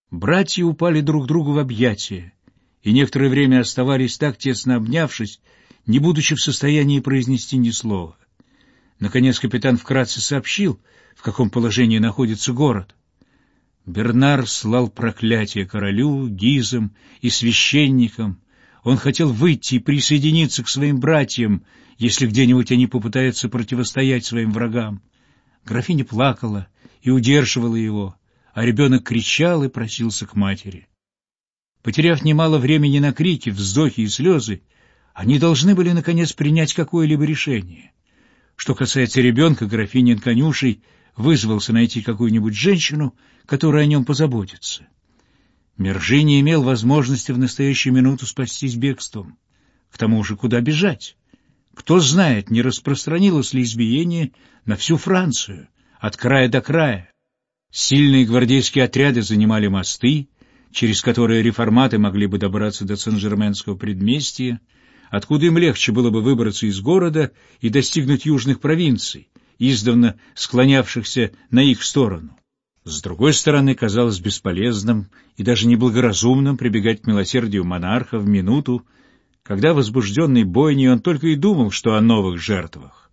Братья упали друг другу в объятия и некоторое время оставались так тесно обнявшись, не будучи в состоянии произнести ни слова. Наконец капитан вкратце сообщил, в каком положении находится город. Бернар слал проклятие королю, гизам и священникам. Он хотел выйти и присоединиться к своим братьям, если где-нибудь они попытаются противостоять своим врагам. Графиня плакала и удерживала его, а ребенок кричал и просился к матери. Потеряв немало времени на крики, вздохи и слезы, они должны были, наконец, принять какое-либо решение. Что касается ребенка, графинин конюшей вызвался найти какую-нибудь женщину, которая о нем позаботится. Мержи не имел возможности в настоящую минуту спастись бегством. К тому же, куда бежать? Кто знает, не распространилось ли избиение на всю Францию, от края до края. Сильные гвардейские отряды занимали мосты, через которые реформаты могли бы добраться до Сен-Жерменского предместья, откуда им легче было бы выбраться из города и достигнуть южных провинций, издавна склонявшихся на их сторону. С другой стороны, казалось бесполезным и даже неблагоразумным прибегать к милосердию монарха в минуту, когда, возбужденный бойней, он только и думал, что о новых жертвах.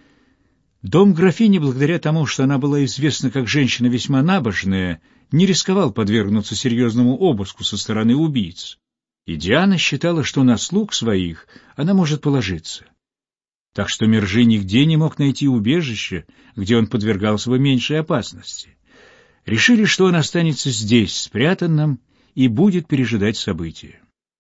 Дом графини, благодаря тому, что она была известна как женщина весьма набожная, не рисковал подвергнуться серьезному обыску со стороны убийц, и Диана считала, что на слуг своих она может положиться. Так что Мержи нигде не мог найти убежище, где он подвергался бы меньшей опасности. Решили, что он останется здесь, спрятанным, и будет пережидать события.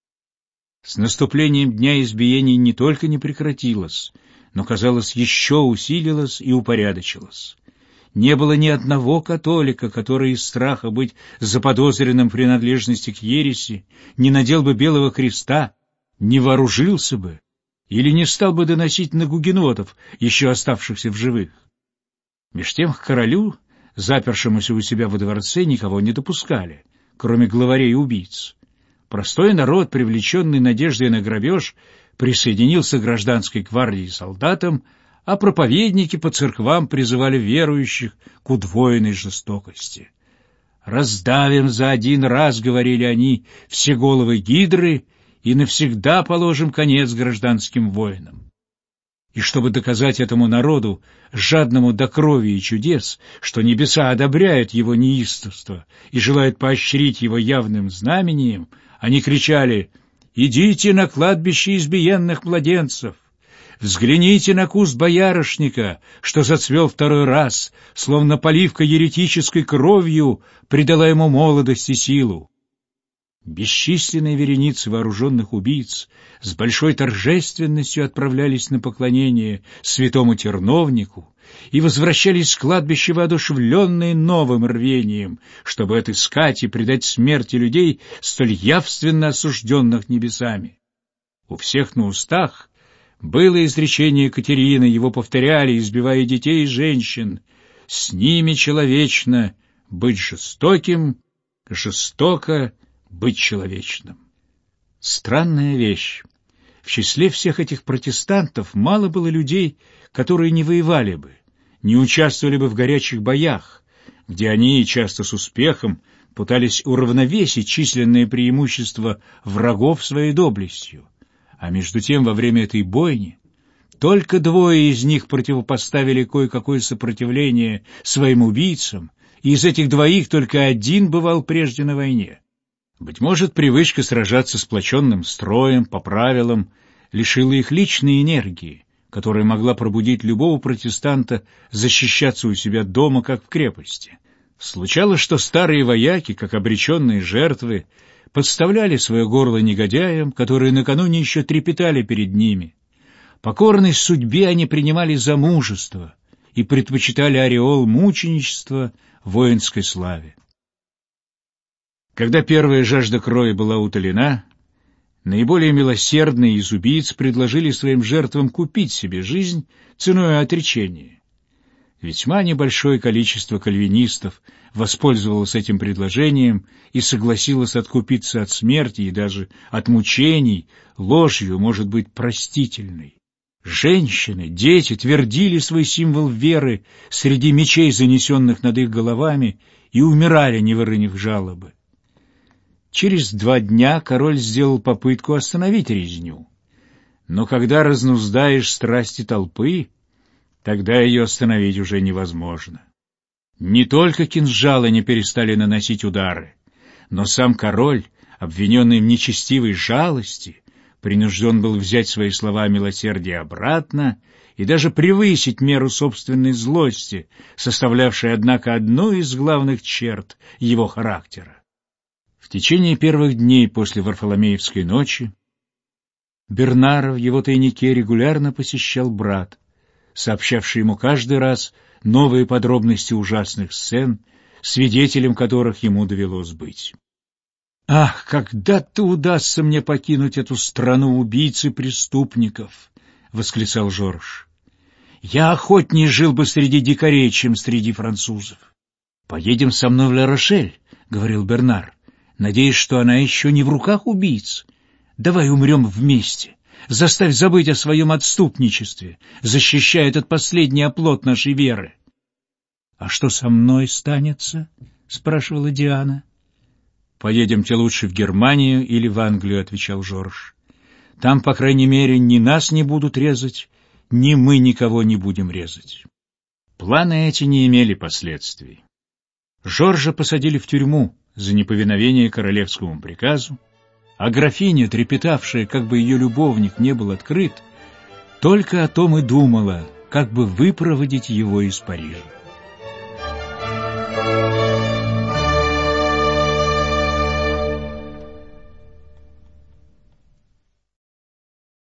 С наступлением дня избиений не только не прекратилось, но, казалось, еще усилилось и упорядочилось. Не было ни одного католика, который из страха быть заподозренным в принадлежности к ереси не надел бы белого креста, не вооружился бы или не стал бы доносить на гугенотов, еще оставшихся в живых. Меж тем к королю, запершемуся у себя во дворце, никого не допускали, кроме главарей и убийц. Простой народ, привлеченный надеждой на грабеж, присоединился к гражданской гвардии солдатам, а проповедники по церквам призывали верующих к удвоенной жестокости. «Раздавим за один раз, — говорили они, — все головы гидры и навсегда положим конец гражданским войнам». И чтобы доказать этому народу, жадному до крови и чудес, что небеса одобряют его неистовство и желают поощрить его явным знамением, они кричали: «Идите на кладбище избиенных младенцев! Взгляните на куст боярышника, что зацвел второй раз, словно поливка еретической кровью придала ему молодость и силу». Бесчисленные вереницы вооруженных убийц с большой торжественностью отправлялись на поклонение святому терновнику и возвращались с кладбища воодушевленные новым рвением, чтобы отыскать и предать смерти людей, столь явственно осужденных небесами. У всех на устах было изречение Екатерины, его повторяли, избивая детей и женщин: «С ними человечно быть жестоким, жестоко быть человечным». Странная вещь. В числе всех этих протестантов мало было людей, которые не воевали бы, не участвовали бы в горячих боях, где они, часто с успехом, пытались уравновесить численное преимущество врагов своей доблестью. А между тем, во время этой бойни только двое из них противопоставили кое-какое сопротивление своим убийцам, и из этих двоих только один бывал прежде на войне. Быть может, привычка сражаться сплоченным строем, по правилам, лишила их личной энергии, которая могла пробудить любого протестанта защищаться у себя дома, как в крепости. Случалось, что старые вояки, как обреченные жертвы, подставляли свое горло негодяям, которые накануне еще трепетали перед ними. Покорность судьбе они принимали за мужество и предпочитали ореол мученичества воинской славе. Когда первая жажда крови была утолена, наиболее милосердные из убийц предложили своим жертвам купить себе жизнь ценой отречения. Весьма небольшое количество кальвинистов воспользовалось этим предложением и согласилось откупиться от смерти и даже от мучений ложью, может быть, простительной. Женщины, дети твердили свой символ веры среди мечей, занесенных над их головами, и умирали, не выронив жалобы. Через 2 дня король сделал попытку остановить резню. Но когда разнуздаешь страсти толпы, тогда ее остановить уже невозможно. Не только кинжалы не перестали наносить удары, но сам король, обвиненный в нечестивой жалости, принужден был взять свои слова милосердия обратно и даже превысить меру собственной злости, составлявшей, однако, одну из главных черт его характера. В течение первых дней после Варфоломеевской ночи Бернара в его тайнике регулярно посещал брат, сообщавший ему каждый раз новые подробности ужасных сцен, свидетелем которых ему довелось быть. «Ах, когда-то удастся мне покинуть эту страну убийц и преступников!» — восклицал Жорж. «Я охотнее жил бы среди дикарей, чем среди французов». «Поедем со мной в Ла-Рошель», — говорил Бернар, «надеясь, что она еще не в руках убийц. Давай умрем вместе. Заставь забыть о своем отступничестве, защищая этот последний оплот нашей веры». «А что со мной станется?» — спрашивала Диана. «Поедемте лучше в Германию или в Англию», — отвечал Жорж. «Там, по крайней мере, ни нас не будут резать, ни мы никого не будем резать». Планы эти не имели последствий. Жоржа посадили в тюрьму за неповиновение королевскому приказу, а графиня, трепетавшая, как бы ее любовник не был открыт, только о том и думала, как бы выпроводить его из Парижа.